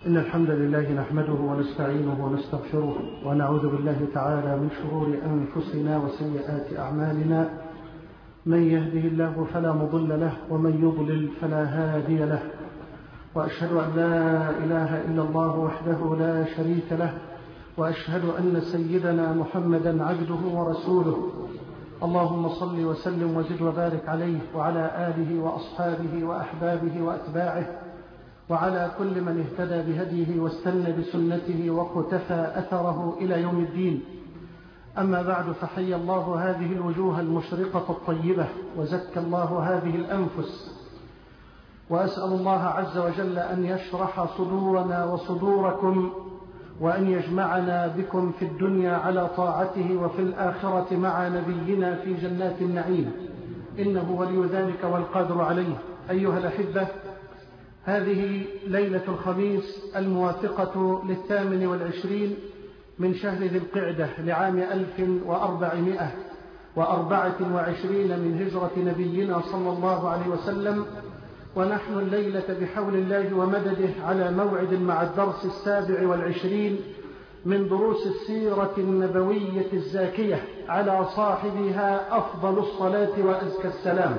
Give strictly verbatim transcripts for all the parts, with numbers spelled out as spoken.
إن الحمد لله نحمده ونستعينه ونستغفره ونعوذ بالله تعالى من شرور أنفسنا وسيئات أعمالنا. من يهده الله فلا مضل له ومن يضلل فلا هادي له، وأشهد أن لا إله إلا الله وحده لا شريك له، وأشهد أن سيدنا محمدا عبده ورسوله. اللهم صل وسلم وزد وبارك عليه وعلى آله وأصحابه وأحبابه وأتباعه وعلى كل من اهتدى بهديه واستنى بسنته واقتفى أثره إلى يوم الدين. أما بعد، فحي الله هذه الوجوه المشرقة الطيبة وزكى الله هذه الأنفس، وأسأل الله عز وجل أن يشرح صدورنا وصدوركم، وأن يجمعنا بكم في الدنيا على طاعته وفي الآخرة مع نبينا في جنات النعيم، إنه ولي ذلك والقادر عليه. أيها الأحبة، هذه ليلة الخميس الموافقة للثامن والعشرين من شهر ذي القعدة لعام ألف وأربعمائة وأربعة وعشرين من هجرة نبينا صلى الله عليه وسلم، ونحن الليلة بحول الله ومدده على موعد مع الدرس السابع والعشرين من دروس السيرة النبوية الزاكية على صاحبها أفضل الصلاة وأزكى السلام.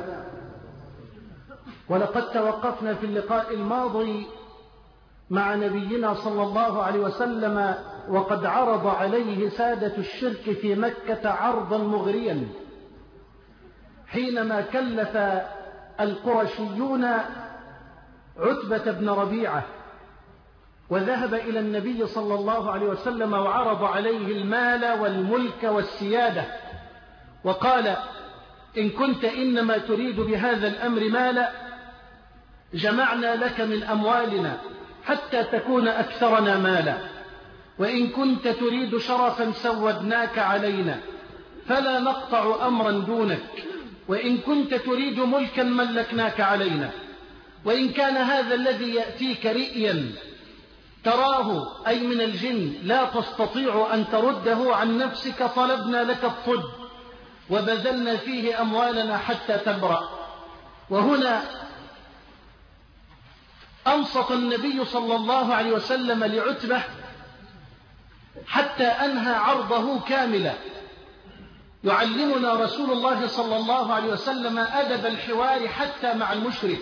ولقد توقفنا في اللقاء الماضي مع نبينا صلى الله عليه وسلم وقد عرض عليه سادة الشرك في مكة عرضا مغريا حينما كلف القرشيون عتبة بن ربيعة وذهب إلى النبي صلى الله عليه وسلم وعرض عليه المال والملك والسيادة، وقال: إن كنت إنما تريد بهذا الأمر مالا جمعنا لك من أموالنا حتى تكون أكثرنا مالا، وإن كنت تريد شرفا سودناك علينا فلا نقطع أمرا دونك، وإن كنت تريد ملكا ملكناك علينا، وإن كان هذا الذي يأتيك رئيا تراه أي من الجن لا تستطيع أن ترده عن نفسك طلبنا لك الطب وبذلنا فيه أموالنا حتى تبرأ. وهنا أنصت النبي صلى الله عليه وسلم لعتبة حتى أنهى عرضه كاملا. يعلمنا رسول الله صلى الله عليه وسلم أدب الحوار حتى مع المشرك،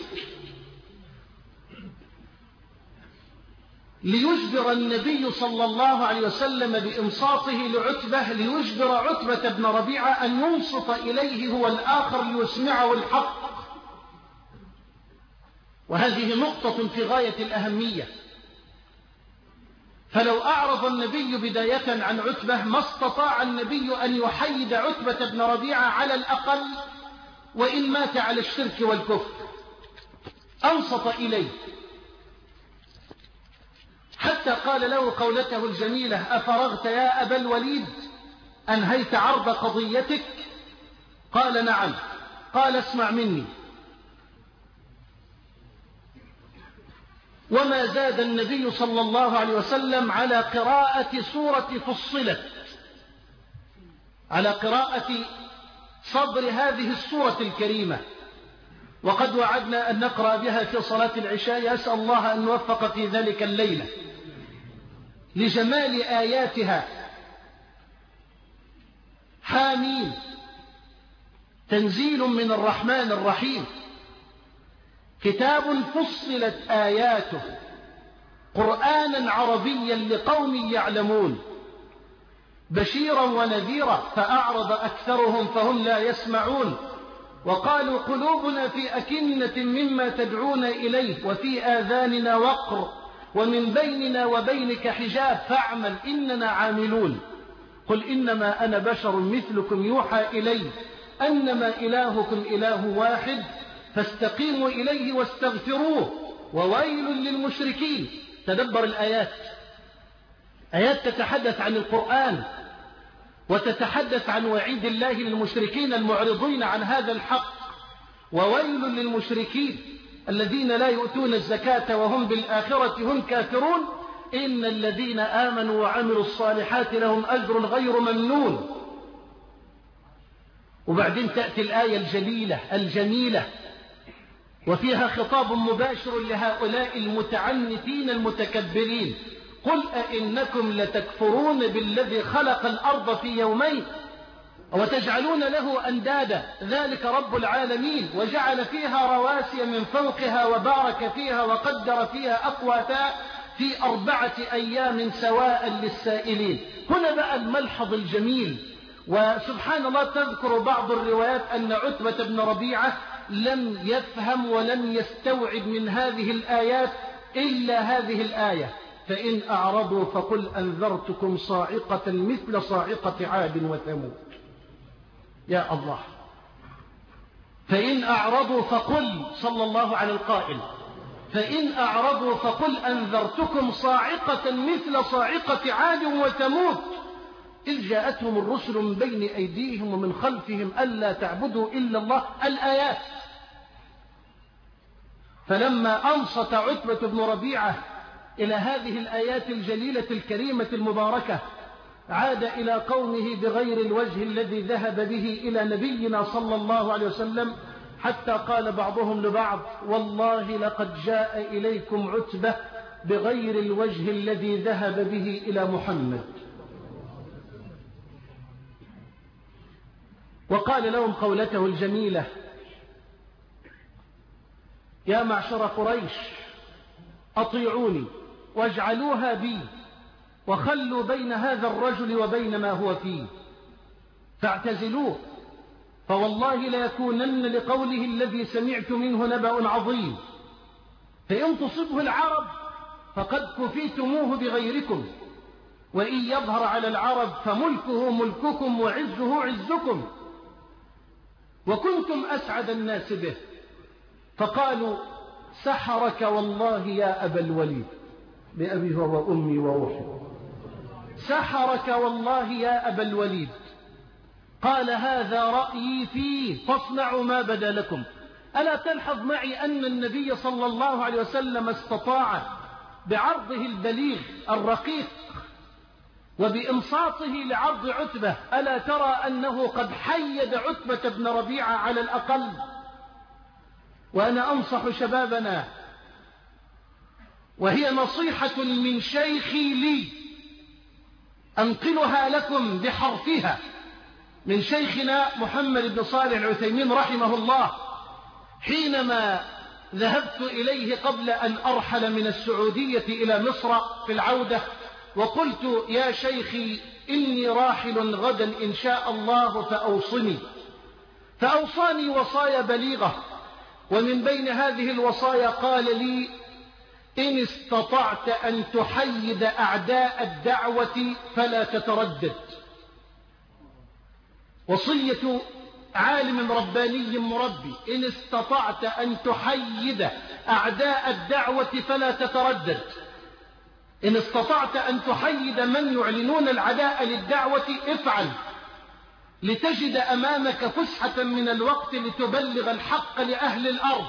ليجبر النبي صلى الله عليه وسلم بإنصاته لعتبة، ليجبر عتبة بن ربيعة أن ينصت إليه هو الآخر ليسمعه الحق. وهذه نقطة في غاية الأهمية، فلو أعرض النبي بداية عن عتبة ما استطاع النبي أن يحيد عتبة بن ربيعة على الأقل وإن مات على الشرك والكفر. أنصت إليه حتى قال له قولته الجميلة: أفرغت يا أبا الوليد؟ أنهيت عرض قضيتك؟ قال: نعم. قال: اسمع مني. وما زاد النبي صلى الله عليه وسلم على قراءة سورة فصلت، على قراءة صدر هذه السورة الكريمة، وقد وعدنا أن نقرأ بها في صلاة العشاء. أسأل الله أن نوفق في ذلك الليلة لجمال آياتها. حامين، تنزيل من الرحمن الرحيم، كتاب فصلت آياته قرآنا عربيا لقوم يعلمون، بشيرا ونذيرا فأعرض أكثرهم فهم لا يسمعون، وقالوا قلوبنا في أكنة مما تدعون إليه وفي آذاننا وقر ومن بيننا وبينك حجاب فاعمل إننا عاملون. قل إنما أنا بشر مثلكم يوحى إلي أنما إلهكم إله واحد فاستقيموا إليه واستغفروه وويل للمشركين. تدبر الآيات، آيات تتحدث عن القرآن وتتحدث عن وعيد الله للمشركين المعرضين عن هذا الحق. وويل للمشركين الذين لا يؤتون الزكاة وهم بالآخرة هم كافرون، إن الذين آمنوا وعملوا الصالحات لهم أجر غير ممنون. وبعدين تأتي الآية الجليلة الجميلة وفيها خطاب مباشر لهؤلاء المتعنتين المتكبرين. قل أئنكم لتكفرون بالذي خلق الأرض في يومين وتجعلون له أندادا ذلك رب العالمين وجعل فيها رواسي من فوقها وبارك فيها وقدر فيها أقواتها في أربعة أيام سواء للسائلين. هنا بقى الملحظ الجميل. وسبحان الله تذكر بعض الروايات أن عتبة بن ربيعة لم يفهم ولم يستوعب من هذه الآيات إلا هذه الآية فإن أعرضوا فقل أنذرتكم صاعقة مثل صاعقة عاد وثمود. يا الله، فإن أعرضوا فقل صلى الله على القائل فإن أعرضوا فقل أنذرتكم صاعقة مثل صاعقة عاد وثمود إذ جاءتهم الرسل من بين أيديهم ومن خلفهم ألا تعبدوا إلا الله الآيات. فلما أنصت عتبة بن ربيعة إلى هذه الآيات الجليلة الكريمة المباركة عاد إلى قومه بغير الوجه الذي ذهب به إلى نبينا صلى الله عليه وسلم حتى قال بعضهم لبعض والله لقد جاء إليكم عتبة بغير الوجه الذي ذهب به إلى محمد. وقال لهم قولته الجميلة يا معشر قريش أطيعوني واجعلوها بي وخلوا بين هذا الرجل وبين ما هو فيه فاعتزلوه فوالله ليكونن لقوله الذي سمعت منه نبأ عظيم فإن تصبه العرب فقد كفيتموه بغيركم وإن يظهر على العرب فملكه ملككم وعزه عزكم وكنتم أسعد الناس به. فقالوا سحرك والله يا أبا الوليد بأبي هو وأمي وروحي سحرك والله يا أبا الوليد. قال هذا رأيي فيه فاصنعوا ما بدا لكم. ألا تلحظ معي أن النبي صلى الله عليه وسلم استطاع بعرضه البليغ الرقيق وبإنصاته لعرض عتبة ألا ترى أنه قد حيد عتبة بن ربيعة على الأقل. وأنا أنصح شبابنا وهي نصيحة من شيخي لي أنقلها لكم بحرفها من شيخنا محمد بن صالح العثيمين رحمه الله حينما ذهبت إليه قبل أن أرحل من السعودية إلى مصر في العودة وقلت يا شيخي إني راحل غدا إن شاء الله فأوصني. فأوصاني وصايا بليغة ومن بين هذه الوصايا قال لي إن استطعت أن تحيد أعداء الدعوة فلا تتردد. وصية عالم رباني مربي إن استطعت أن تحيد أعداء الدعوة فلا تتردد. إن استطعت أن تحيد من يعلنون العداء للدعوة افعل لتجد أمامك فسحة من الوقت لتبلغ الحق لأهل الأرض.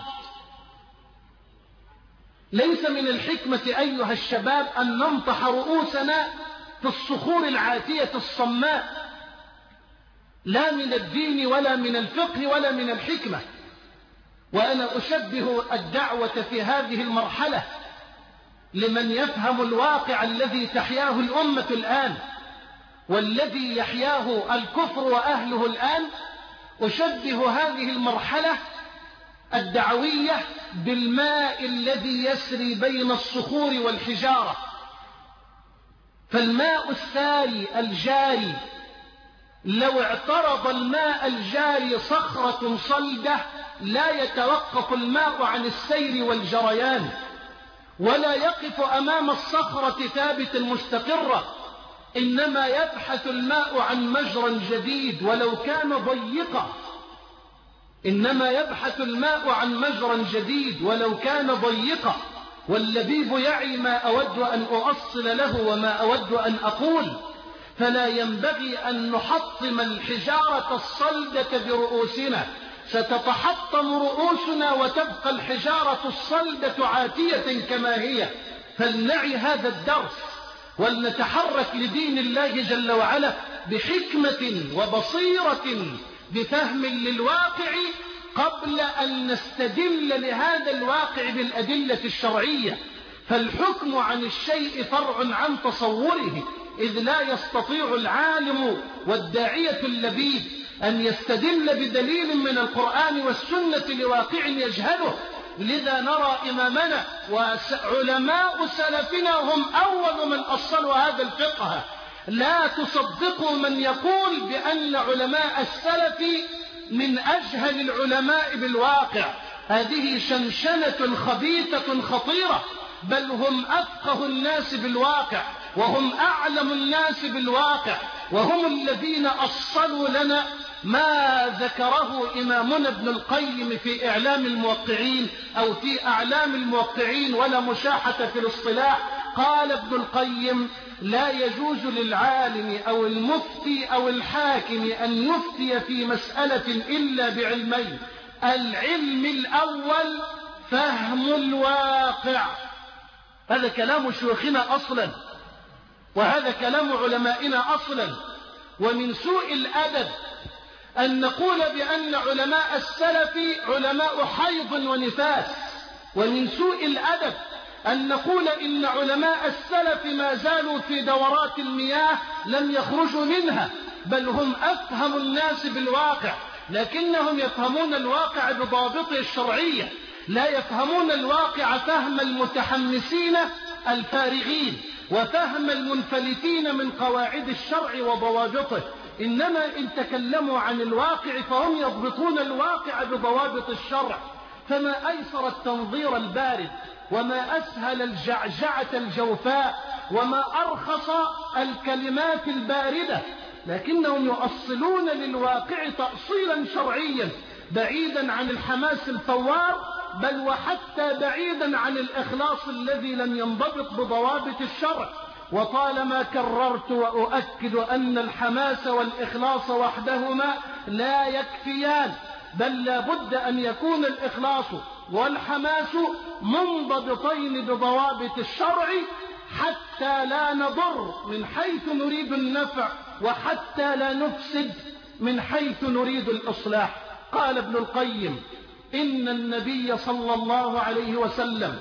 ليس من الحكمة أيها الشباب أن ننطح رؤوسنا في الصخور العاتية الصماء لا من الدين ولا من الفقه ولا من الحكمة. وأنا أشبه الدعوة في هذه المرحلة لمن يفهم الواقع الذي تحياه الأمة الآن والذي يحياه الكفر وأهله الآن. أشبه هذه المرحلة الدعوية بالماء الذي يسري بين الصخور والحجارة. فالماء الساري الجاري لو اعترض الماء الجاري صخرة صلدة لا يتوقف الماء عن السير والجريان ولا يقف أمام الصخرة ثابتا مستقرا، إنما يبحث الماء عن مجرى جديد ولو كان ضيقا. إنما يبحث الماء عن مجرى جديد ولو كان ضيقا. واللبيب يعي ما أود أن أؤصل له وما أود أن أقول. فلا ينبغي أن نحطم الحجارة الصلدة برؤوسنا، ستتحطم رؤوسنا وتبقى الحجارة الصلدة عاتية كما هي. فلنعي هذا الدرس ولنتحرك لدين الله جل وعلا بحكمة وبصيرة بفهم للواقع قبل أن نستدل لهذا الواقع بالأدلة الشرعية. فالحكم عن الشيء فرع عن تصوره، إذ لا يستطيع العالم والداعية اللبيب أن يستدل بدليل من القرآن والسنة لواقع يجهله. لذا نرى إمامنا وعلماء سلفنا هم أول من أصلوا هذا الفقه. لا تصدقوا من يقول بأن علماء السلف من أجهل العلماء بالواقع، هذه شنشنة خبيثة خطيرة، بل هم أفقه الناس بالواقع، وهم أعلم الناس بالواقع، وهم الذين أصلوا لنا ما ذكره إمامنا ابن القيم في إعلام الموقعين أو في أعلام الموقعين، ولا مشاحة في الاصطلاح. قال ابن القيم: لا يجوز للعالم أو المفتي أو الحاكم أن يفتي في مسألة إلا بعلمين: العلم الأول فهم الواقع. هذا كلام شيوخنا أصلا، وهذا كلام علمائنا أصلا. ومن سوء الأدب أن نقول بأن علماء السلف علماء حيض ونفاس، ومن سوء الأدب أن نقول إن علماء السلف ما زالوا في دورات المياه لم يخرجوا منها، بل هم أفهم الناس بالواقع، لكنهم يفهمون الواقع بضابطه الشرعية، لا يفهمون الواقع فهم المتحمسين الفارغين وفهم المنفلتين من قواعد الشرع وضوابطه. إنما إن تكلموا عن الواقع فهم يضبطون الواقع بضوابط الشرع. فما أيسر التنظير البارد، وما أسهل الجعجعة الجوفاء، وما أرخص الكلمات الباردة، لكنهم يؤصلون للواقع تأصيلا شرعيا بعيدا عن الحماس الثوار، بل وحتى بعيدا عن الإخلاص الذي لم ينضبط بضوابط الشرع. وطالما كررت وأؤكد أن الحماس والإخلاص وحدهما لا يكفيان، بل لا بد أن يكون الإخلاص والحماس منضبطين بضوابط الشرع حتى لا نضر من حيث نريد النفع، وحتى لا نفسد من حيث نريد الإصلاح. قال ابن القيم: إن النبي صلى الله عليه وسلم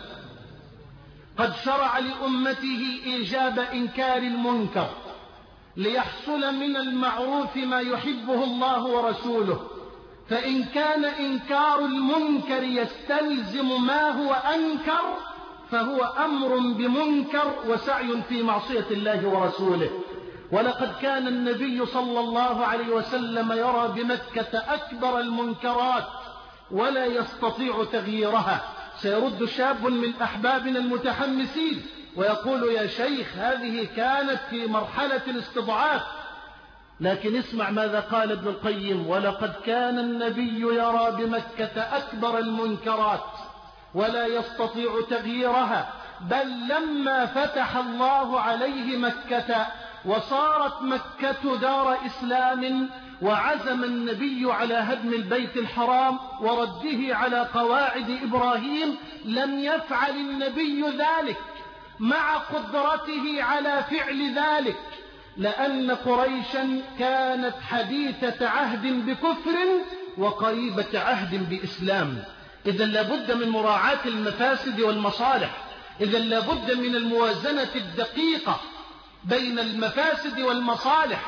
قد شرع لأمته إيجاب إنكار المنكر ليحصل من المعروف ما يحبه الله ورسوله، فإن كان إنكار المنكر يستلزم ما هو أنكر فهو أمر بمنكر وسعي في معصية الله ورسوله. ولقد كان النبي صلى الله عليه وسلم يرى بمكة أكبر المنكرات ولا يستطيع تغييرها. سيرد شاب من أحبابنا المتحمسين ويقول: يا شيخ هذه كانت في مرحلة الاستضعاف. لكن اسمع ماذا قال ابن القيم: ولقد كان النبي يرى بمكة أكبر المنكرات ولا يستطيع تغييرها، بل لما فتح الله عليه مكة وصارت مكة دار إسلام وعزم النبي على هدم البيت الحرام ورده على قواعد إبراهيم، لم يفعل النبي ذلك مع قدرته على فعل ذلك، لأن قريشا كانت حديثة عهد بكفر وقريبة عهد بإسلام. إذا لابد من مراعاة المفاسد والمصالح، إذا لابد من الموازنة الدقيقة بين المفاسد والمصالح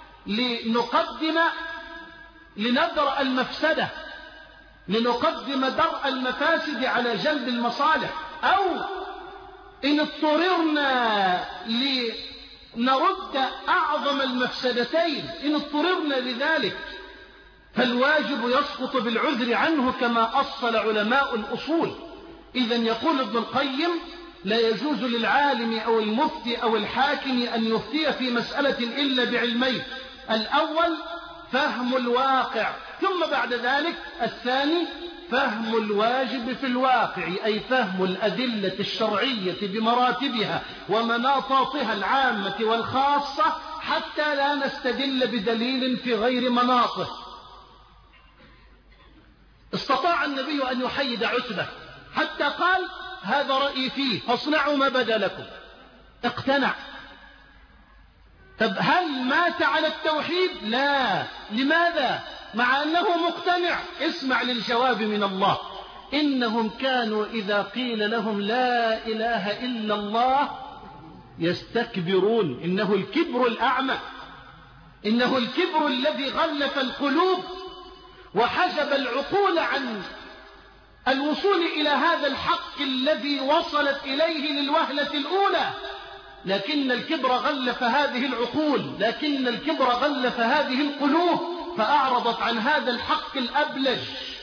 لنقدم لندرء المفسدة، لنقدم درء المفاسد على جلب المصالح، أو إن اضطررنا لنرد أعظم المفسدتين، إن اضطررنا لذلك فالواجب يسقط بالعذر عنه كما أصل علماء الأصول. إذا يقول ابن القيم: لا يجوز للعالم أو المفتي أو الحاكم أن يفتي في مسألة إلا بعلمين: الأول فهم الواقع، ثم بعد ذلك الثاني فهم الواجب في الواقع، أي فهم الأدلة الشرعية بمراتبها ومناطاتها العامة والخاصة، حتى لا نستدل بدليل في غير مناطه. استطاع النبي أن يحيد عتبة حتى قال: هذا رأيي فيه فاصنعوا ما بدا لكم. اقتنع. طب هل مات على التوحيد؟ لا. لماذا؟ مع أنه مقتنع. اسمع للجواب من الله: إنهم كانوا إذا قيل لهم لا إله إلا الله يستكبرون. إنه الكبر الأعمى، إنه الكبر الذي غلف القلوب وحجب العقول عن الوصول إلى هذا الحق الذي وصلت إليه للوهلة الأولى. لكن الكبر غلف هذه العقول، لكن الكبر غلف هذه القلوب، فأعرضت عن هذا الحق الأبلج.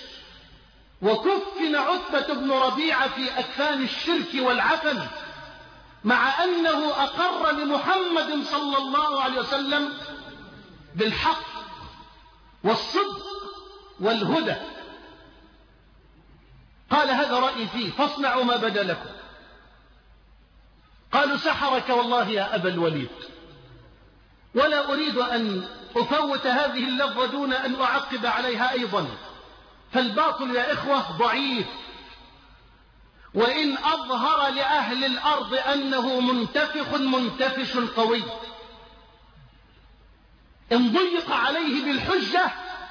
وكفن عتبة بن ربيعة في أكفان الشرك والعفن، مع أنه أقر لمحمد صلى الله عليه وسلم بالحق والصدق والهدى. قال: هذا رأيي فيه فاصنعوا ما بدا لكم. قالوا: سحرك والله يا أبا الوليد. ولا أريد أن أفوت هذه اللفظة دون أن أعقب عليها أيضا، فالباطل يا إخوة ضعيف، وإن أظهر لأهل الأرض أنه منتفخ منتفش قوي، إن ضيق عليه بالحجة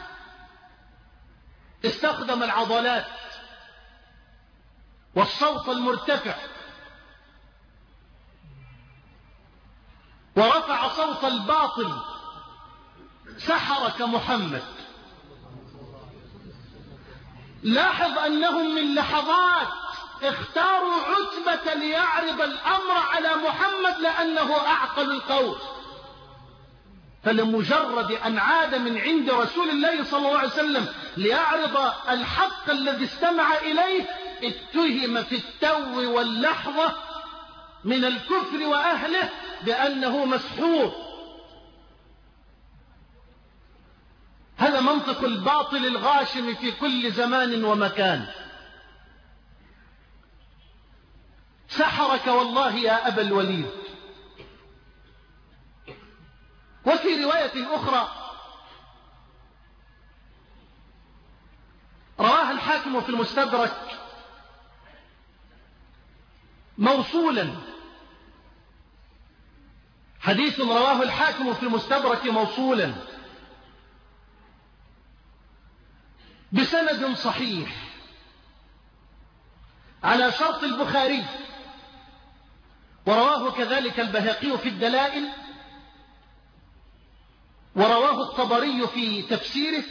استخدم العضلات والصوت المرتفع، ورفع صوت الباطل: سحرك محمد. لاحظ أنهم من لحظات اختاروا عتبة ليعرض الأمر على محمد لأنه أعقل القول، فلمجرد أن عاد من عند رسول الله صلى الله عليه وسلم ليعرض الحق الذي استمع إليه اتهم في التو واللحظة من الكفر وأهله بأنه مسحور. هذا منطق الباطل الغاشم في كل زمان ومكان. سحرك والله يا أبا الوليد. وفي رواية أخرى رواها الحاكم في المستدرك موصولا، حديث رواه الحاكم في المستدرك موصولا بسند صحيح على شرط البخاري، ورواه كذلك البيهقي في الدلائل، ورواه الطبري في تفسيره،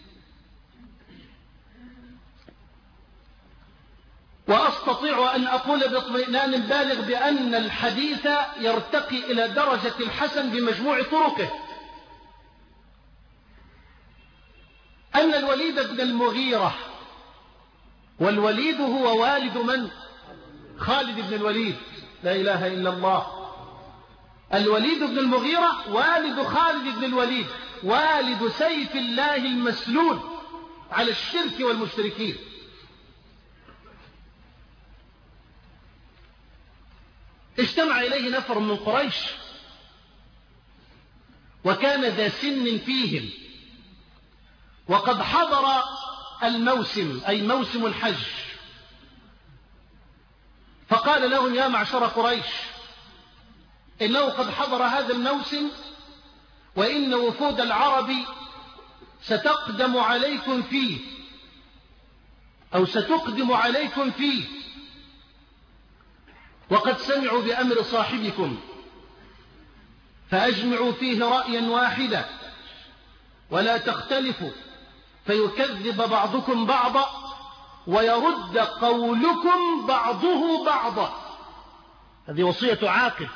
وأستطيع أن أقول باطمئنان بالغ بأن الحديث يرتقي إلى درجة الحسن بمجموع طرقه، أن الوليد بن المغيرة، والوليد هو والد من؟ خالد بن الوليد، لا إله إلا الله. الوليد بن المغيرة والد خالد بن الوليد، والد سيف الله المسلول على الشرك والمشركين. اجتمع إليه نفر من قريش، وكان ذا سن فيهم، وقد حضر الموسم أي موسم الحج، فقال لهم: يا معشر قريش، إنه قد حضر هذا الموسم، وإن وفود العرب ستقدم عليكم فيه أو ستقدم عليكم فيه، وقد سمعوا بأمر صاحبكم، فأجمعوا فيه رأيا واحدا ولا تختلفوا، فيكذب بعضكم بعضا ويرد قولكم بعضه بعضا. هذه وصية عاقل.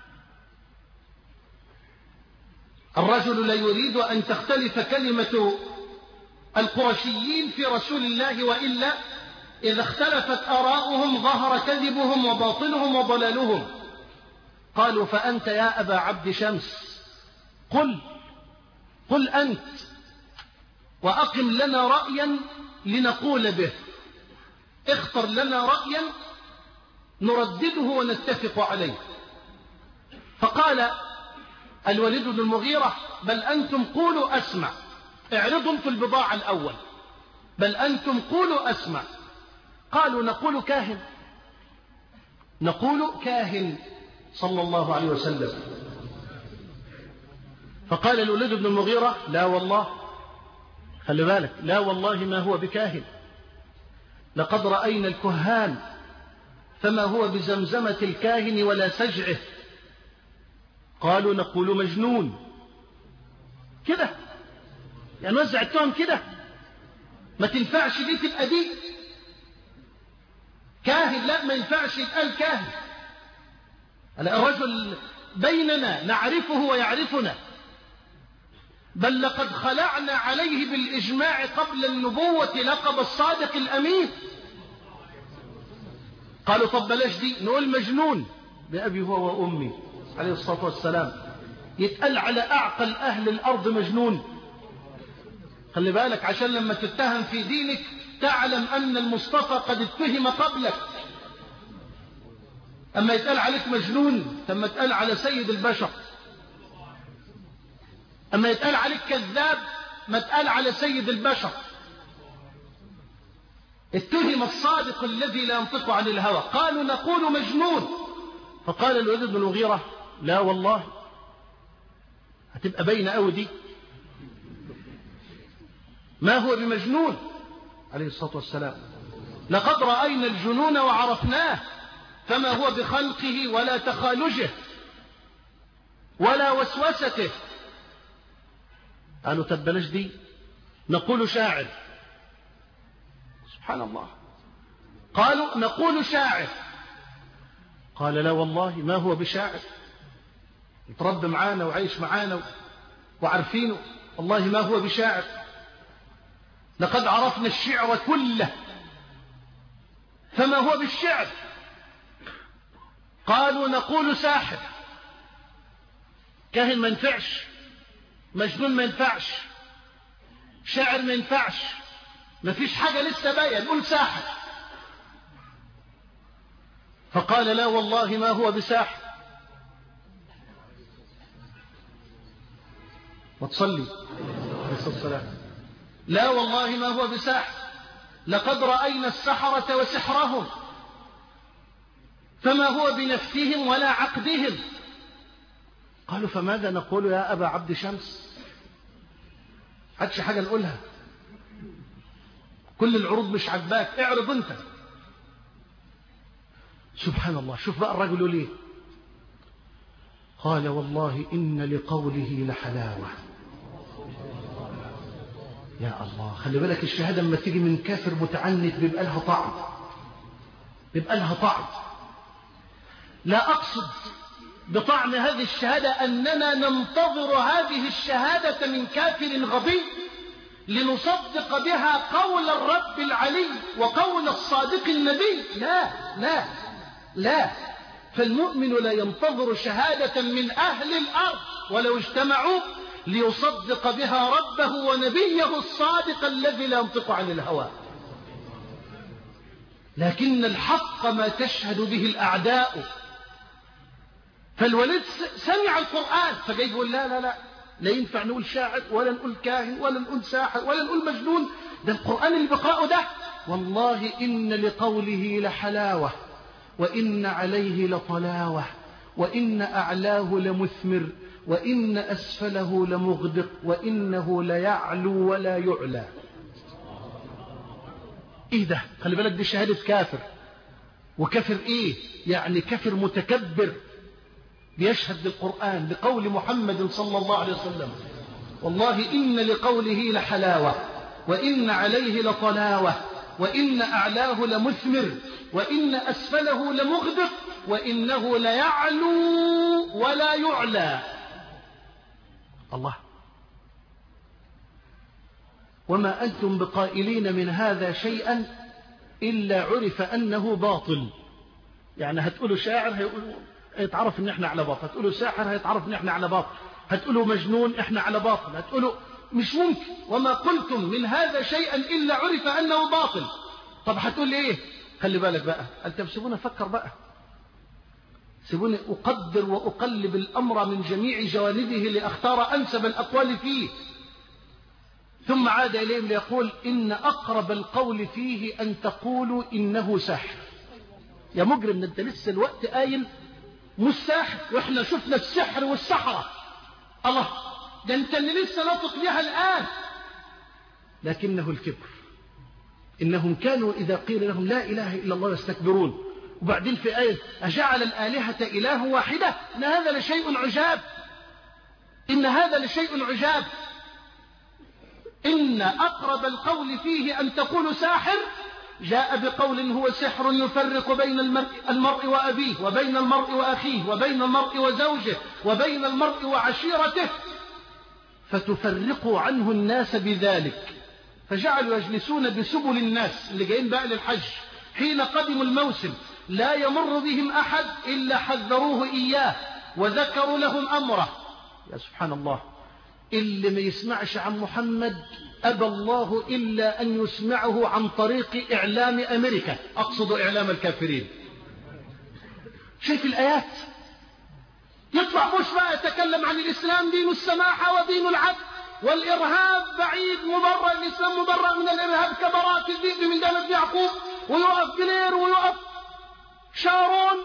الرجل لا يريد أن تختلف كلمة القرشيين في رسول الله، وإلا إذا اختلفت آراؤهم ظهر كذبهم وباطلهم وضلالهم. قالوا: فأنت يا أبا عبد شمس قل قل أنت وأقم لنا رأيا لنقول به، اختر لنا رأيا نردده ونتفق عليه. فقال الوليد بن المغيرة: بل أنتم قولوا أسمع، اعرضوا في البضاعة الأول، بل أنتم قولوا أسمع. قالوا: نقول كاهن، نقول كاهن صلى الله عليه وسلم. فقال الوليد بن المغيرة: لا والله، خلي بالك، لا والله ما هو بكاهن، لقد رأينا الكهان فما هو بزمزمة الكاهن ولا سجعه. قالوا نقول مجنون. كده يعني نوزع التهم كده، ما تنفعش دي تبقى دي كاهن، لا ما ينفعش يتقال كاهن. الرجل بيننا نعرفه ويعرفنا، بل لقد خلعنا عليه بالإجماع قبل النبوة لقب الصادق الأمين. قالوا طب بلاش دي، نقول مجنون بأبي هو وأمي عليه الصلاة والسلام. يتقال على أعقل أهل الأرض مجنون. خلي بالك عشان لما تتهم في دينك تعلم أن المصطفى قد اتهم قبلك. أما يتقال عليك مجنون ثم يتقال على سيد البشر. أما يتقال عليك كذاب ما يتقال على سيد البشر. اتهم الصادق الذي لا ينطق عن الهوى. قالوا نقول مجنون. فقال الوليد بن المغيرة لا والله هتبقى بين أو دي، ما هو بمجنون عليه الصلاة والسلام. لقد رأينا الجنون وعرفناه، فما هو بخلقه ولا تخالجه ولا وسوسته. قالوا طب بلاش دي، نقول شاعر. سبحان الله. قالوا نقول شاعر. قال لا والله ما هو بشاعر، يتربى معانا وعيش معانا وعارفينه، والله ما هو بشاعر، لقد عرفنا الشعر كله فما هو بالشعر. قالوا نقول ساحر. كاهن ما ينفعش، مجنون ما ينفعش، شاعر ما ينفعش، ما فيش حاجة لسه باقية، نقول ساحر. فقال لا والله ما هو بساحر. وتصلي عليه الصلاة والسلام. لا والله ما هو بساحر، لقد رأينا السحرة وسحرهم فما هو بنفسهم ولا عقدهم. قالوا فماذا نقول يا أبا عبد شمس؟ عادش حاجة نقولها، كل العروض مش عجباك، اعرض انت. سبحان الله. شوف بقى الرجل ليه. قال والله إن لقوله لحلاوة. يا الله، خلي بالك الشهادة لما تيجي من كافر متعنت بيبقى لها طعم، بيبقى لها طعم. لا أقصد بطعم هذه الشهادة أننا ننتظر هذه الشهادة من كافر غبي لنصدق بها قول الرب العلي وقول الصادق النبي. لا لا لا، فالمؤمن لا ينتظر شهادة من أهل الأرض ولو اجتمعوا ليصدق بها ربه ونبيه الصادق الذي لا ينطق عن الهوى. لكن الحق ما تشهد به الأعداء. فالوليد سمع القرآن فجاي يقول لا لا لا لا ينفع نقول شاعر ولا نقول كاهن ولا نقول ساحر ولا نقول مجنون، ده القرآن اللي بقرأه ده. والله إن لقوله لحلاوة وإن عليه لطلاوة وإن أعلاه لمثمر وإن أسفله لمغدق وإنه ليعلو ولا يعلى. إيه ده؟ خلي بالك دي شهادة كافر. وكافر إيه؟ يعني كافر متكبر بيشهد بالقرآن بقول محمد صلى الله عليه وسلم. والله إن لقوله لحلاوة وإن عليه لطلاوة وإن أعلاه لمثمر وإن أسفله لمغدق وإنه ليعلو ولا يعلى. الله. وما أنتم بقائلين من هذا شيئا إلا عرف أنه باطل. يعني هتقولوا شاعر هيتعرف ان احنا على باطل، هتقولوا ساحر هيتعرف ان احنا على باطل، هتقولوا مجنون احنا على باطل، هتقولوا مش ممكن. وما قلتم من هذا شيئا إلا عرف أنه باطل. طب هتقول ايه؟ خلي بالك بقى، انت سيبوني افكر بقى، سيبوني أقدر وأقلب الأمر من جميع جوانبه لأختار أنسب الأقوال فيه. ثم عاد إليهم ليقول إن أقرب القول فيه أن تقولوا إنه ساحر. يا مجرم، أنت لسه الوقت قايل مش ساحر وإحنا شفنا السحر والسحرة. الله، ده أنت اللي لسه ناطق بها الآن. لكنه الكبر. إنهم كانوا إذا قيل لهم لا إله إلا الله يستكبرون. وبعدين في آية أجعل الآلهة إله واحدة، إن هذا لشيء عجاب، إن هذا لشيء عجاب. إن أقرب القول فيه أن تقول ساحر، جاء بقول هو سحر يفرق بين المرء, المرء وأبيه، وبين المرء وأخيه، وبين المرء وزوجه، وبين المرء وعشيرته، فتفرقوا عنه الناس بذلك. فجعلوا يجلسون بسبل الناس اللي جايين بقى للحج حين قدموا الموسم، لا يمر بهم أحد إلا حذروه إياه وذكروا لهم أمره. يا سبحان الله، اللي ما يسمعش عن محمد أبى الله إلا أن يسمعه عن طريق إعلام أمريكا، أقصد إعلام الكافرين. شايف الآيات؟ يطلع بوش بقى يتكلم عن الإسلام دين السماحة ودين العدل، والإرهاب بعيد مبرأ، الإسلام مبرأ من الإرهاب كبراءة الذئب من دم يعقوب، ويقف بلير ويقف شارون.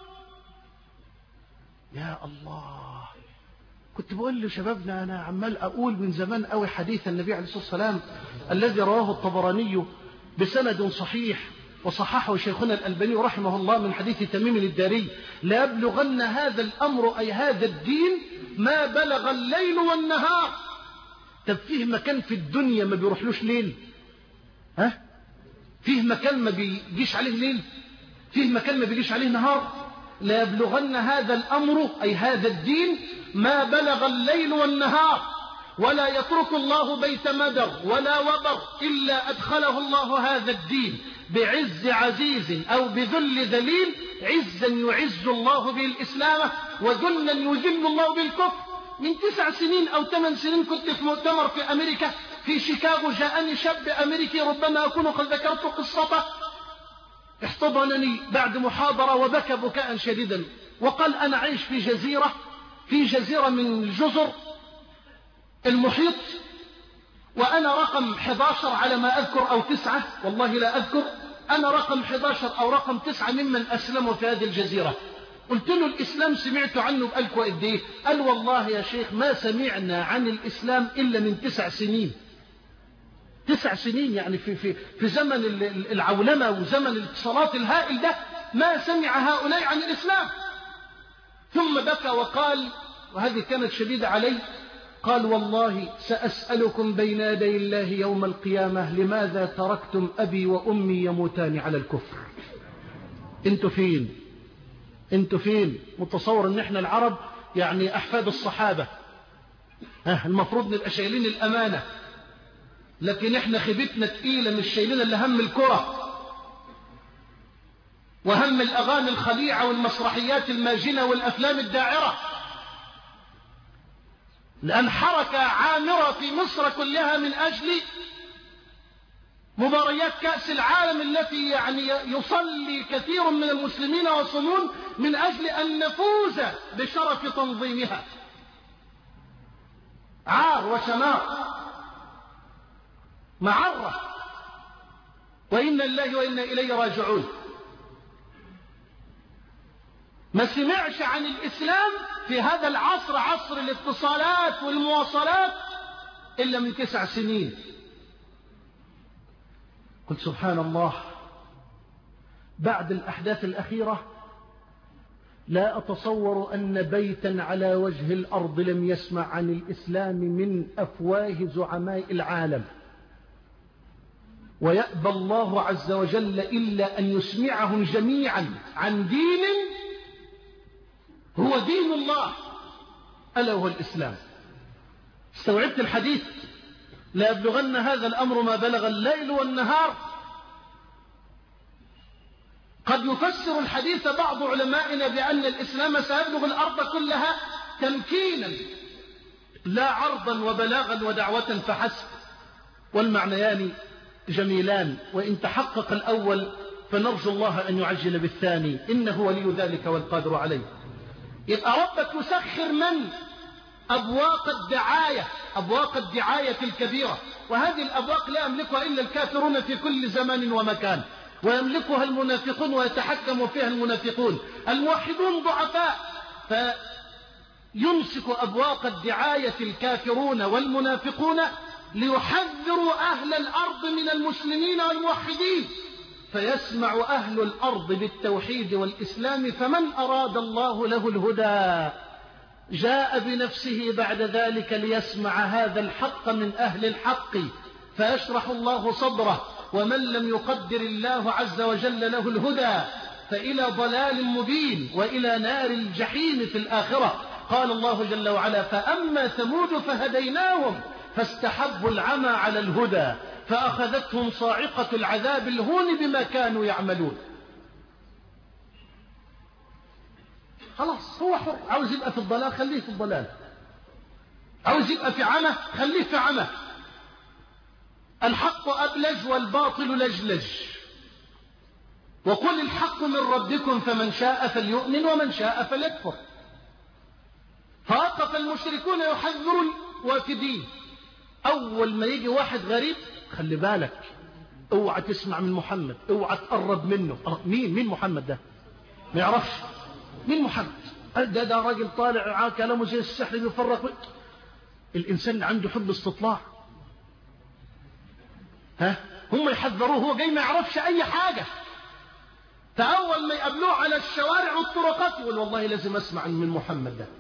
يا الله، كنت بقول لشبابنا أنا عمال أقول من زمان قوي حديث النبي عليه الصلاة والسلام الذي رواه الطبراني بسند صحيح وصححه شيخنا الألباني رحمه الله من حديث تميم الداري: لا يبلغن هذا الأمر أي هذا الدين ما بلغ الليل والنهار. طب فيه مكان في الدنيا ما بيروحلوش ليل؟ ها؟ فيه مكان ما بيجيش عليه ليل؟ فيه مكان ما بيجيش عليه نهار؟ لا يبلغن هذا الأمر أي هذا الدين ما بلغ الليل والنهار، ولا يترك الله بيت مدر ولا وبر إلا أدخله الله هذا الدين بعز عزيز أو بذل ذليل، عزا يعز الله به الإسلام، وذلا يذل الله بالكفر. من تسع سنين أو ثمان سنين كنت في مؤتمر في أمريكا في شيكاغو، جاءني شاب أمريكي ربما أكون قد ذكرت قصته، احتضنني بعد محاضرة وبكى بكاء شديدا، وقال أنا عايش في جزيرة في جزيرة من الجزر المحيط، وأنا رقم أحد عشر على ما أذكر أو تسعة، والله لا أذكر، أنا رقم أحد عشر أو رقم تسعة ممن أسلموا في هذه الجزيرة. قلت له الإسلام سمعت عنه بقالك قد إيه؟ قال والله يا شيخ ما سمعنا عن الإسلام إلا من تسع سنين. تسع سنين يعني في, في, في زمن العولمة وزمن الاتصالات الهائل ده ما سمع هؤلاء عن الإسلام. ثم بكى وقال، وهذه كانت شديدة علي، قال والله سأسألكم بين يدي الله يوم القيامة لماذا تركتم أبي وأمي يموتان على الكفر؟ انتوا فين؟ انتوا فين؟ متصور ان احنا العرب يعني أحفاد الصحابة، ها المفروض نبقى شايلين الأمانة، لكن احنا خيبتنا تقيلة مش شايلين اللي هم الكرة وهم الأغاني الخليعة والمسرحيات الماجنة والأفلام الداعرة. لأن حركة عامرة في مصر كلها من أجل مباريات كأس العالم التي يعني يصلي كثير من المسلمين ويصومون من أجل أن نفوز بشرف تنظيمها. عار وشمار، معرة، وإنا لله وإنا إليه راجعون. ما سمعش عن الإسلام في هذا العصر، عصر الاتصالات والمواصلات، إلا من تسع سنين. قلت سبحان الله، بعد الأحداث الأخيرة لا أتصور أن بيتا على وجه الأرض لم يسمع عن الإسلام من أفواه زعماء العالم، ويأبى الله عز وجل إلا أن يسمعهم جميعا عن دين هو دين الله، ألا هو الإسلام. استوعبت الحديث؟ لا يبلغن هذا الأمر ما بلغ الليل والنهار. قد يفسر الحديث بعض علمائنا بأن الإسلام سيبلغ الأرض كلها تمكينا لا عرضا وبلاغا ودعوة فحسب، والمعنيان جميلان، وإن تحقق الأول فنرجو الله أن يعجل بالثاني، إنه ولي ذلك والقادر عليه. يبقى ربك يسخر من؟ أبواق الدعاية، أبواق الدعاية الكبيرة، وهذه الأبواق لا يملكها إلا الكافرون في كل زمان ومكان، ويملكها المنافقون ويتحكم فيها المنافقون. الموحدون ضعفاء، فيمسك أبواق الدعاية الكافرون والمنافقون ليحذروا أهل الأرض من المسلمين والموحدين، فيسمع أهل الأرض بالتوحيد والإسلام، فمن أراد الله له الهدى جاء بنفسه بعد ذلك ليسمع هذا الحق من أهل الحق، فيشرح الله صدره. ومن لم يقدر الله عز وجل له الهدى فإلى ضلال مبين وإلى نار الجحيم في الآخرة. قال الله جل وعلا: فأما ثمود فهديناهم فاستحبوا العمى على الهدى فأخذتهم صاعقة العذاب الهون بما كانوا يعملون. خلاص، هو حر، عاوز يبقى في الضلال خليه في الضلال، عاوز يبقى في عمى خليه في عمى. الحق أبلج والباطل لجلج، وقل الحق من ربكم فمن شاء فليؤمن ومن شاء فليكفر. فوقف المشركون يحذروا الوافدين. أول ما يجي واحد غريب خلي بالك، اوعى تسمع من محمد، اوعى تقرب منه. مين مين محمد ده؟ ما يعرفش مين محمد ده. ده راجل طالع كلامه زي السحر بيفرق. الإنسان عنده حب استطلاع. ها هم يحذروه، هو جاي ما يعرفش أي حاجة. فأول ما يقابلوه على الشوارع والطرقات يقول والله لازم أسمع من محمد ده.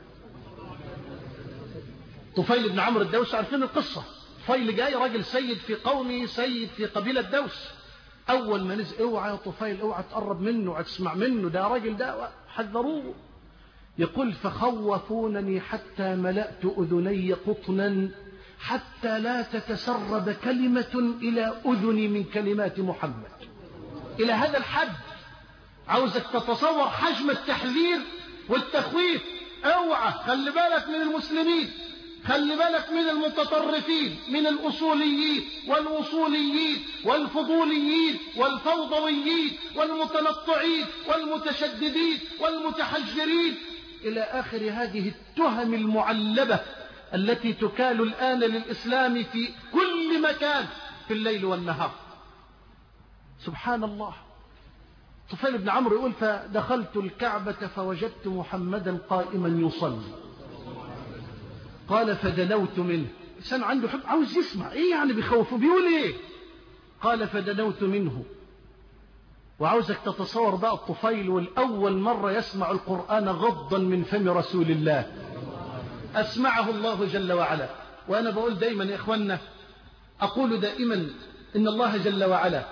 طفيل بن عمرو الدوسي، عارفين القصة. طفيل جاي راجل سيد في قومه، سيد في قبيلة دوس. أول ما نزل اوعى يا طفيل، اوعى تقرب منه، اوعى تسمع منه، ده راجل ده. حذروه. يقول: فخوفونني حتى ملأت أذني قطنا حتى لا تتسرب كلمة إلى أذني من كلمات محمد. إلى هذا الحد. عاوزك تتصور حجم التحذير والتخويف. اوعى، خلي بالك من المسلمين، خلي بالك من المتطرفين، من الأصوليين والوصوليين والفضوليين والفوضويين والمتنطعين والمتشددين والمتحجرين، إلى آخر هذه التهم المعلبة التي تكال الآن للإسلام في كل مكان في الليل والنهار. سبحان الله. طفيل بن عمرو يقول: فدخلت الكعبة فوجدت محمدا قائما يصلي. قال: فدنوت منه. إنسان عنده حب عاوز يسمع. إيه يعني بيخوفه؟ بيقول إيه؟ قال: فدنوت منه. وعاوزك تتصور بقى الطفيل والأول مرة يسمع القرآن غضا من فم رسول الله، أسمعه الله جل وعلا. وأنا بقول دائما يا إخوانا، أقول دائما إن الله جل وعلا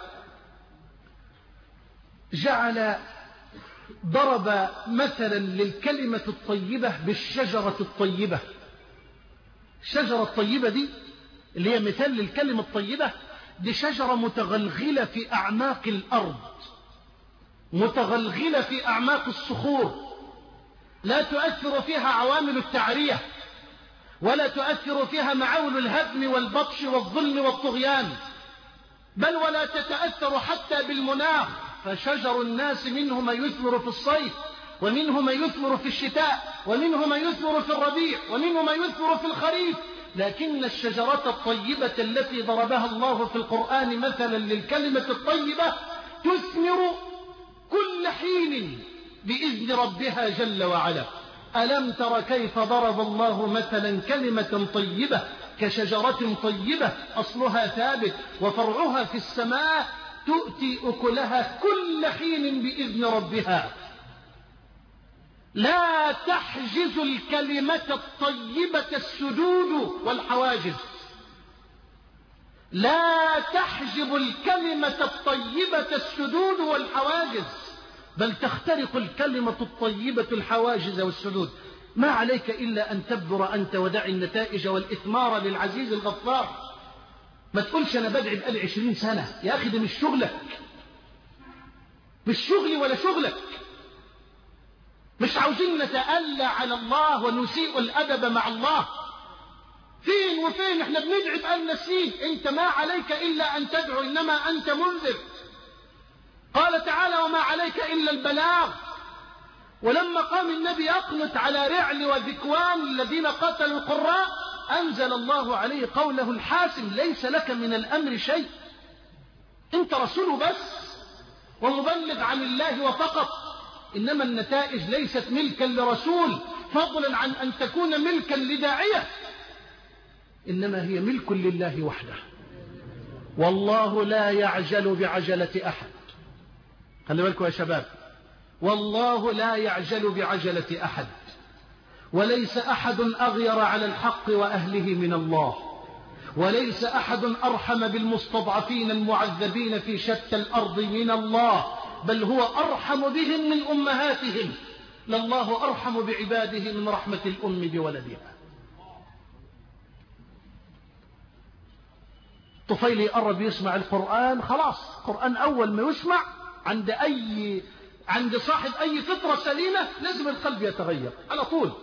جعل ضرب مثلا للكلمة الطيبة بالشجرة الطيبة. الشجرة الطيبة دي اللي هي مثال للكلمة الطيبة، دي شجرة متغلغلة في أعماق الأرض، متغلغلة في أعماق الصخور، لا تؤثر فيها عوامل التعرية، ولا تؤثر فيها معاول الهدم والبطش والظلم والطغيان، بل ولا تتأثر حتى بالمناخ. فشجر الناس منه ما يثمر في الصيف، ومنه ما يثمر في الشتاء، ومنه ما يثمر في الربيع، ومنه ما يثمر في الخريف. لكن الشجرة الطيبة التي ضربها الله في القرآن مثلا للكلمة الطيبة تثمر كل حين بإذن ربها جل وعلا. ألم تر كيف ضرب الله مثلا كلمة طيبة كشجرة طيبة أصلها ثابت وفرعها في السماء تؤتي أكلها كل حين بإذن ربها. لا تحجز الكلمة الطيبة السدود والحواجز، لا تحجب الكلمة الطيبة السدود والحواجز، بل تخترق الكلمة الطيبة الحواجز والسدود. ما عليك إلا أن تبذر أنت ودع النتائج والإثمار للعزيز الغفار. ما تقولش أنا بدعي بقالي عشرين سنة. يا أخي ده مش شغلك، مش شغلي ولا شغلك. مش عاوزين نتألى على الله ونسيء الأدب مع الله. فين وفين احنا بندعي بقالنا سنين. انت ما عليك إلا أن تدعو، إنما أنت منذر. قال تعالى: وما عليك إلا البلاغ. ولما قام النبي يقنط على رعل وذكوان الذين قتلوا القراء أنزل الله عليه قوله الحاسم: ليس لك من الأمر شيء، انت رسول بس ومبلغ عن الله وفقط. إنما النتائج ليست ملكا لرسول، فضلا عن أن تكون ملكا لداعية. إنما هي ملك لله وحده. والله لا يعجل بعجلة أحد. خلي بالكم يا شباب، والله لا يعجل بعجلة أحد، وليس أحد أغير على الحق وأهله من الله، وليس أحد أرحم بالمستضعفين المعذبين في شتى الأرض من الله، بل هو أرحم بهم من أمهاتهم. لله أرحم بعباده من رحمة الأم بولدها. طفيلي قرب يسمع القرآن، خلاص القرآن أول ما يسمع عند أي عند صاحب أي فطرة سليمة لازم القلب يتغير على طول.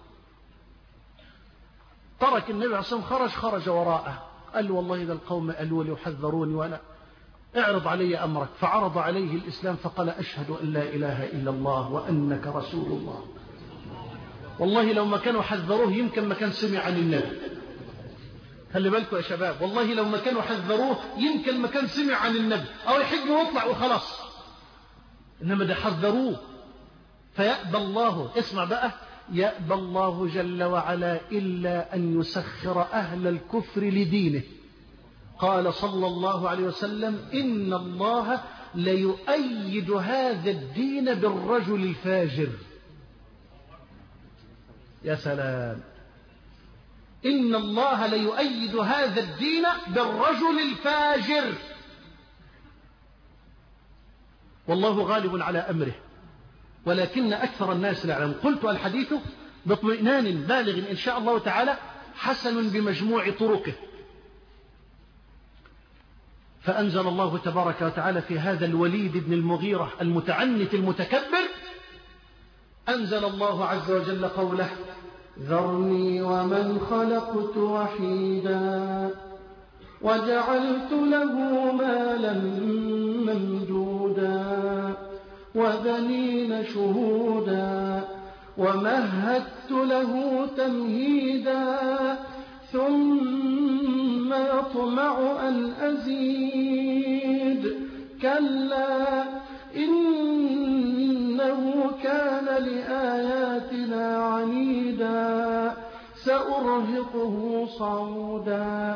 ترك النبي عليه الصلاة والسلام، خرج خرج وراءه، قال له والله إذا القوم قالوا لي وحذروني وأنا اعرض علي أمرك. فعرض عليه الإسلام فقال أشهد أن لا إله إلا الله وأنك رسول الله. والله لو ما كانوا حذروه يمكن ما كان سمع عن النبي. خلي بالكم يا شباب، والله لو ما كانوا حذروه يمكن ما كان سمع عن النبي، أو يحج ويطلع وخلاص. إنما ده حذروه. فيأبى الله، اسمع بقى، يأبى الله جل وعلا إلا أن يسخر أهل الكفر لدينه. قال صلى الله عليه وسلم إن الله ليؤيد هذا الدين بالرجل الفاجر. يا سلام، إن الله ليؤيد هذا الدين بالرجل الفاجر. والله غالب على أمره ولكن أكثر الناس لا يعلمون. قلت الحديث باطمئنان بالغ إن شاء الله تعالى حسن بمجموع طرقه. فأنزل الله تبارك وتعالى في هذا الوليد بن المغيرة المتعنت المتكبر، أنزل الله عز وجل قوله ذرني ومن خلقت وحيدا وجعلت له مالا ممدودا وبنين شهودا ومهدت له تمهيدا ثم يطمع أن أزيد كلا إنه كان لآياتنا عنيدا سأرهقه صعودا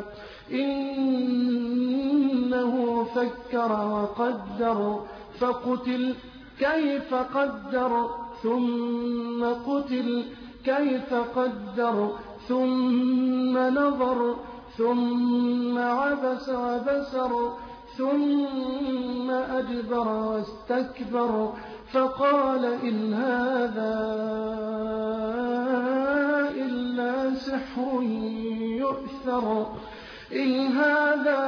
إنه فكر وقدر فقتل كيف قدر ثم قتل كيف قدر ثم نظر ثم عبس وبسر ثم أدبر واستكبر فقال إن هذا إلا سحر يؤثر إن هذا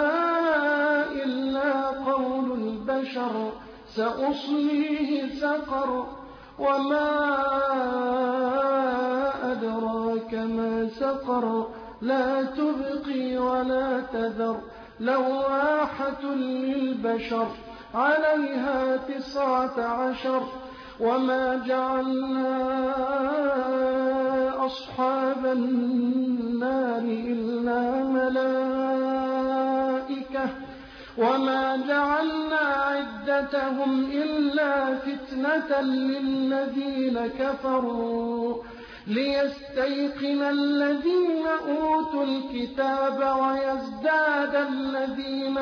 إلا قول البشر سأصليه سقر وما أدراك ما سقر لا تبقي ولا تذر لواحة للبشر عليها تسعة عشر وما جعلنا أصحاب النار إلا ملائكة وما جعلنا عدتهم إلا فتنة للذين كفروا ليستيقن الذين أوتوا الكتاب ويزداد الذين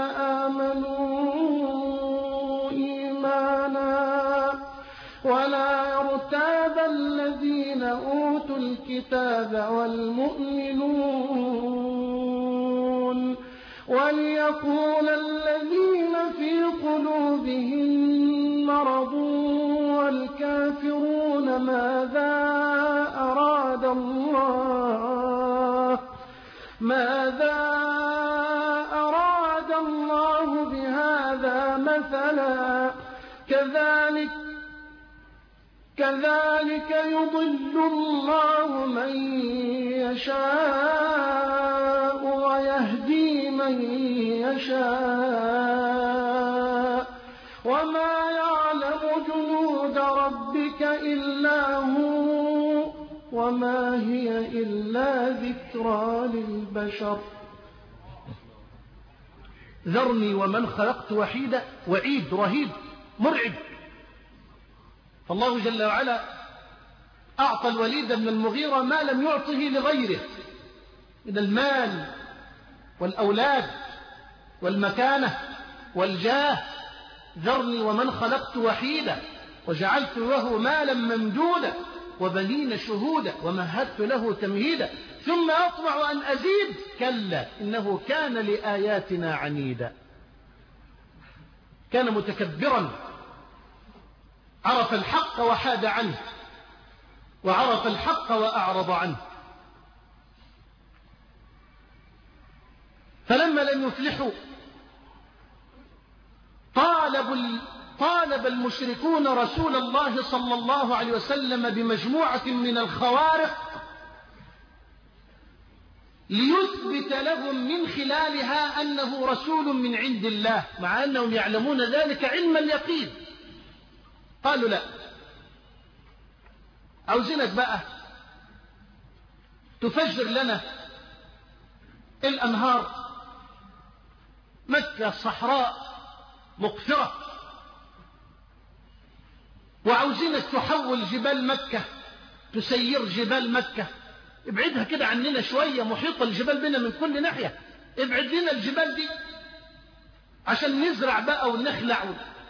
آمنوا إيمانا ولا يرتاب الذين أوتوا الكتاب والمؤمنون وليقول الذين في قلوبهم مرض والكافرون ماذا أراد الله ماذا أراد الله بهذا مثلا كذلك كذلك يضل الله من يشاء ويهدي من يشاء وما يعلم جنود ربك إلا هو وما هي إلا ذكرى للبشر. ذرني ومن خلقت وحيدا، وعيد رهيب مرعب. فالله جل وعلا أعطى الوليد بن المغيرة ما لم يعطه لغيره، من المال والأولاد والمكانة والجاه. ذرني ومن خلقت وحيدا وجعلت له مالا ممدودا وبنين شهودا ومهدت له تمهيدا ثم أطمع أن أزيد كلا إنه كان لآياتنا عنيدا. كان متكبرا، عرف الحق وحاد عنه، وعرف الحق وأعرض عنه. فلما لم يفلحوا طالب طالب المشركون رسول الله صلى الله عليه وسلم بمجموعة من الخوارق ليثبت لهم من خلالها أنه رسول من عند الله، مع أنهم يعلمون ذلك علم اليقين. قالوا لا، عاوزينك بقى تفجر لنا الأنهار، مكة صحراء مقفرة، وعاوزينك تحول جبال مكة، تسير جبال مكة، ابعدها كده عننا شوية، محيط الجبال بنا من كل ناحية، ابعد لنا الجبال دي عشان نزرع بقى ونخلع.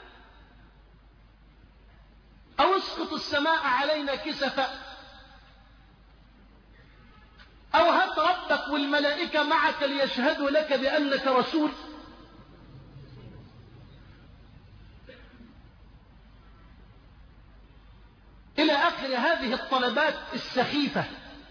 أو اسقط السماء علينا كسفا، أو هات ربك والملائكة معك ليشهدوا لك بأنك رسول. إلى آخر هذه الطلبات السخيفة.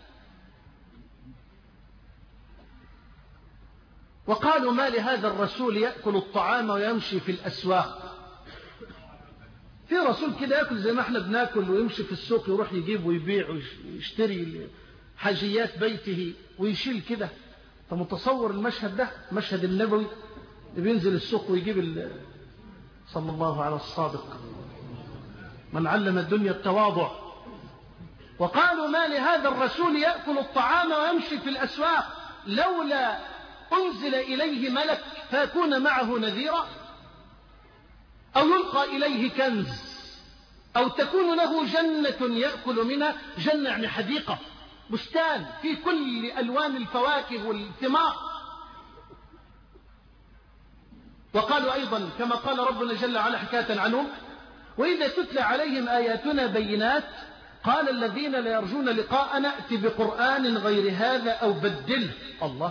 وقالوا ما لهذا الرسول يأكل الطعام ويمشي في الأسواق. في رسول كده يأكل زي ما احنا بناكل ويمشي في السوق، يروح يجيب ويبيع ويشتري حاجيات بيته ويشيل كده. انت متصور المشهد ده؟ مشهد النبوي بينزل السوق ويجيب صلى الله على الصادق من علم الدنيا التواضع. وقالوا ما لهذا الرسول يأكل الطعام ويمشي في الأسواق لولا أنزل إليه ملك فيكون معه نذيرا، أو يلقى إليه كنز، أو تكون له جنة يأكل منها. جنة يعني حديقة، بستان في كل ألوان الفواكه والثمار. وقالوا أيضا كما قال ربنا جل وعلا حكاية عنهم وإذا تتلى عليهم آياتنا بينات قال الذين لا يرجون لقاءنا ائت بقرآن غير هذا أو بدله. الله.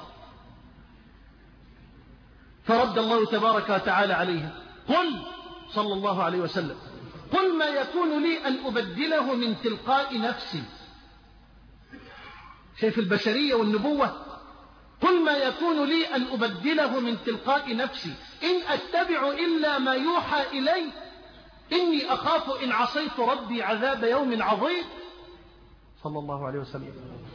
فرد الله تبارك وتعالى عليهم قل صلى الله عليه وسلم قل ما يكون لي أن أبدله من تلقاء نفسي. شايف البشرية والنبوة؟ قل ما يكون لي أن أبدله من تلقاء نفسي إن أتبع إلا ما يوحى إلي إني أخاف إن عصيت ربي عذاب يوم عظيم. صلى الله عليه وسلم.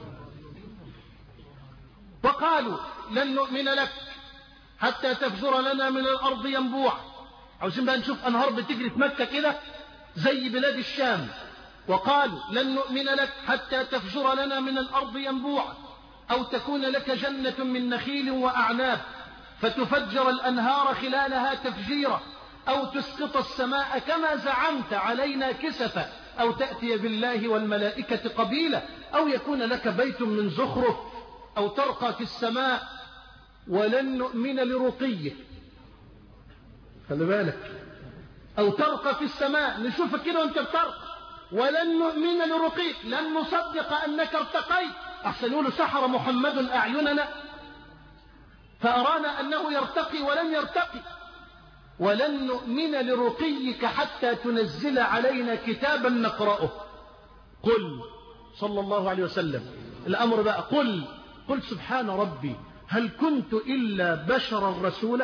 وقالوا لن نؤمن لك حتى تفجر لنا من الأرض ينبوع. عاوزين بقى نشوف أنهار بتجري في مكة كده زي بلاد الشام. وقالوا لن نؤمن لك حتى تفجر لنا من الأرض ينبوع أو تكون لك جنة من نخيل وأعناب فتفجر الأنهار خلالها تفجيرا أو تسقط السماء كما زعمت علينا كسفا أو تأتي بالله والملائكة قبيلا أو يكون لك بيت من زخرف أو ترقى في السماء ولن نؤمن لرقيك. خلي بالك، أو ترقى في السماء نشوفك كده وانت بترقى ولن نؤمن لرقيك لن نصدق أنك ارتقيت. أحسن يقولوا سحر محمد أعيننا فأرانا أنه يرتقي ولن يرتقي. ولن نؤمن لرقيك حتى تنزل علينا كتابا نقرأه. قل صلى الله عليه وسلم الأمر بقى قل قل سبحان ربي هل كنت إلا بشرا رسولا.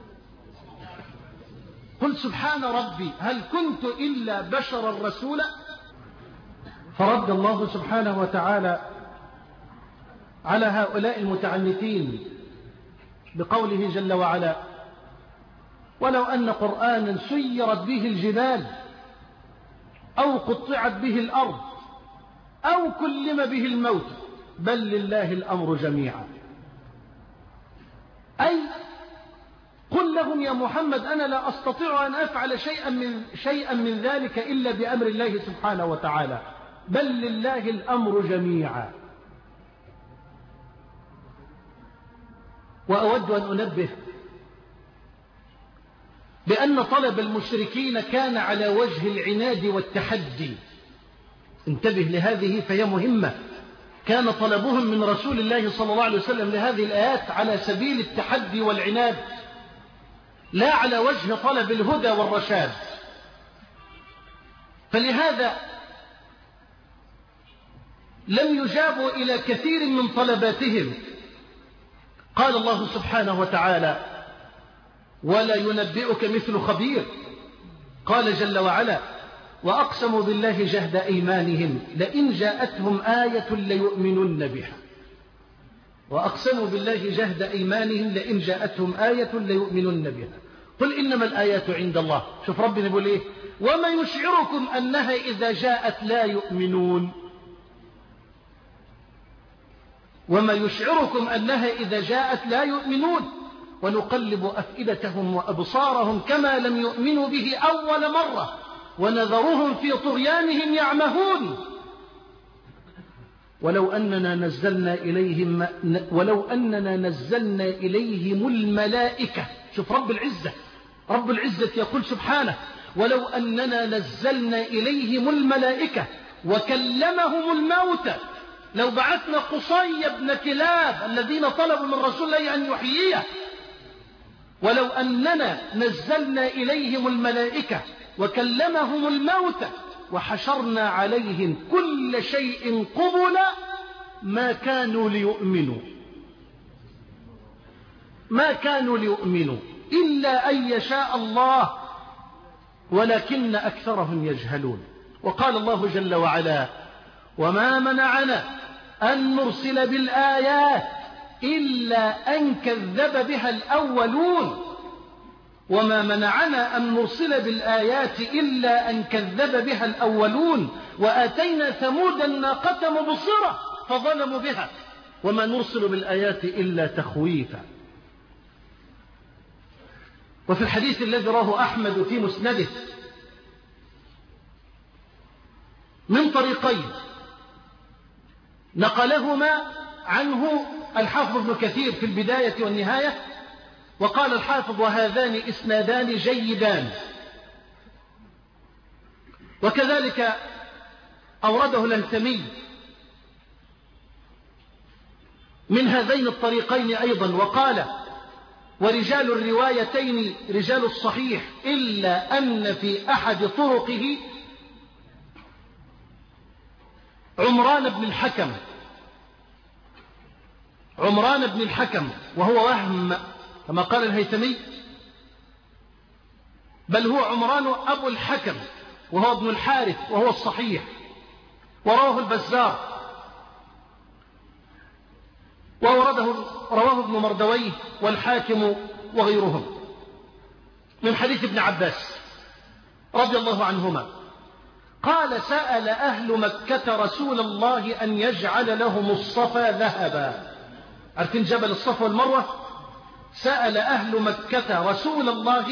قل سبحان ربي هل كنت إلا بشرا رسولا. فرد الله سبحانه وتعالى على هؤلاء المتعنتين بقوله جل وعلا ولو أن قرآنا سيرت به الجبال أو قطعت به الأرض أو كلم به الموت بل لله الأمر جميعا. أي قل لهم يا محمد أنا لا أستطيع أن أفعل شيئا من, شيئا من ذلك إلا بأمر الله سبحانه وتعالى بل لله الأمر جميعا. وأود أن أنبه بأن طلب المشركين كان على وجه العناد والتحدي. انتبه لهذه فهي مهمة. كان طلبهم من رسول الله صلى الله عليه وسلم لهذه الآيات على سبيل التحدي والعناد، لا على وجه طلب الهدى والرشاد. فلهذا لم يجابوا إلى كثير من طلباتهم. قال الله سبحانه وتعالى: ولا ينبئك مثل خبير. قال جل وعلا: وأقسموا بالله جهد أيمانهم لئن جاءتهم آية ليؤمنن بها. وأقسموا بالله جهد أيمانهم لئن جاءتهم آية ليؤمنن بها. قل إنما الآيات عند الله. شوف ربنا يقول إيه: وما يشعركم أنها إذا جاءت لا يؤمنون. وما يشعركم أنها إذا جاءت لا يؤمنون ونقلب أفئدتهم وأبصارهم كما لم يؤمنوا به أول مرة ونذرهم في طغيانهم يعمهون. ولو أننا نزلنا إليهم ولو أننا نزلنا إليهم الملائكة. شوف رب العزة رب العزة يقول سبحانه: ولو أننا نزلنا إليهم الملائكة وكلمهم الموتى. لو بعثنا قصي بن كلاب الذين طلبوا من رسول الله أن يحييه، ولو أننا نزلنا إليهم الملائكة وكلمهم الموتى وحشرنا عليهم كل شيء قبلا ما كانوا ليؤمنوا ما كانوا ليؤمنوا إلا أن يشاء الله ولكن أكثرهم يجهلون. وقال الله جل وعلا: وما منعنا أن نرسل بالآيات إلا أن كذب بها الأولون. وما منعنا أن نرسل بالآيات إلا أن كذب بها الأولون وآتينا ثمود الناقة مبصرة فظلموا بها وما نرسل بالآيات إلا تخويفا. وفي الحديث الذي رواه أحمد في مسنده من طريقين نقلهما عنه الحافظ ابن كثير في البداية والنهاية، وقال الحافظ: وهذان إسنادان جيدان. وكذلك أورده الهيثمي من هذين الطريقين أيضا، وقال: ورجال الروايتين رجال الصحيح إلا أن في أحد طرقه عمران بن الحكم عمران بن الحكم وهو وهم كما قال الهيثمي، بل هو عمران أبو الحكم وهو ابن الحارث وهو الصحيح. ورواه البزار وورده رواه ابن مردويه والحاكم وغيرهم من حديث ابن عباس رضي الله عنهما قال: سأل أهل مكة رسول الله أن يجعل لهم الصفا ذهبا. عارفين جبل الصفا والمروة؟ سأل أهل مكة رسول الله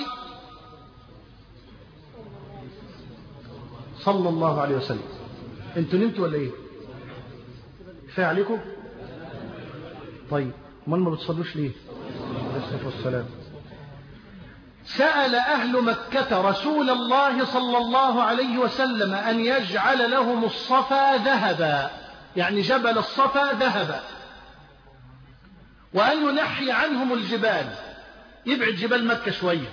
صلى الله عليه وسلم. انتوا نمتوا ولا ايه؟ كفايه عليكم؟ طيب امال ما بتصلوش ليه؟ عليه الصلاه والسلام. سأل أهل مكة رسول الله صلى الله عليه وسلم أن يجعل لهم الصفا ذهبا، يعني جبل الصفا ذهبا، وأن ينحي عنهم الجبال، يبعد جبال مكة شوية،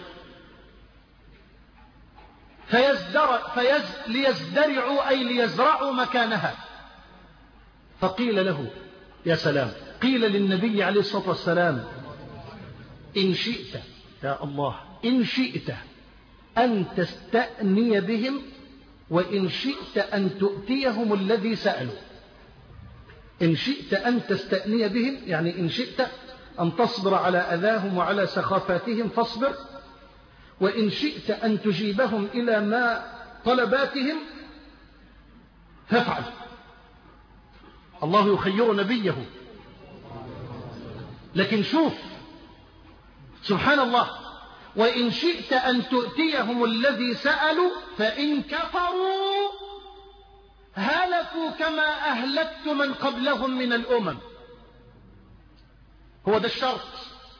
فيزدر فيز ليزدرعوا أي ليزرعوا مكانها. فقيل له: يا سلام، قيل للنبي عليه الصلاة والسلام: إن شئت يا الله إن شئت أن تستأني بهم وإن شئت أن تؤتيهم الذي سألوا. إن شئت أن تستأني بهم يعني إن شئت أن تصبر على أذاهم وعلى سخافاتهم فاصبر، وإن شئت أن تجيبهم إلى ما طلباتهم فافعل. الله يخير نبيه. لكن شوف سبحان الله: وإن شئت أن تؤتيهم الذي سألوا فإن كفروا هلكوا كما أهلكت من قبلهم من الأمم. هو ده الشرط.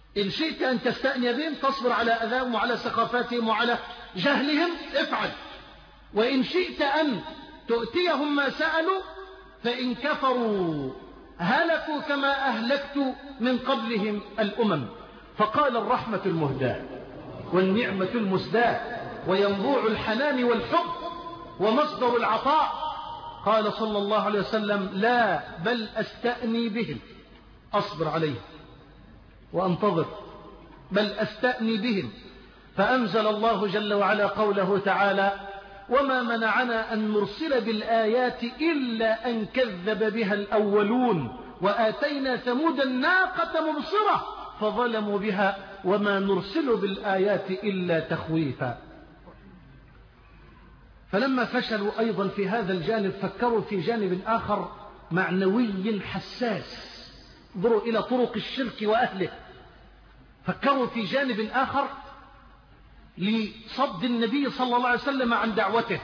إن شئت أن تستأني بهم تصبر على أذاهم وعلى سخافاتهم وعلى جهلهم افعل، وإن شئت أن تؤتيهم ما سألوا فإن كفروا هلكوا كما أهلكت من قبلهم الأمم. فقال الرحمة المهداة والنعمة المسداة وينبوع الحنان والحب ومصدر العطاء، قال صلى الله عليه وسلم لا بل أستأني بهم، أصبر عليهم وأنتظر، بل أستأني بهم. فأنزل الله جل وعلا قوله تعالى وما منعنا أن نرسل بالآيات إلا أن كذب بها الأولون وآتينا ثمود الناقة مبصرة فظلموا بها وما نرسل بالآيات إلا تخويفا. فلما فشلوا أيضا في هذا الجانب فكروا في جانب آخر معنوي حساس، انظروا إلى طرق الشرك وأهله، فكروا في جانب آخر لصد النبي صلى الله عليه وسلم عن دعوته.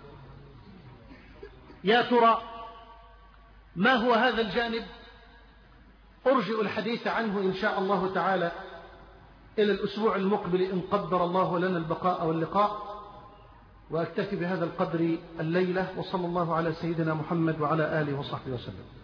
يا ترى ما هو هذا الجانب؟ أرجئ الحديث عنه إن شاء الله تعالى إلى الأسبوع المقبل إن قدر الله لنا البقاء واللقاء، وأكتفي بهذا القدر الليلة، وصلى الله على سيدنا محمد وعلى آله وصحبه وسلم.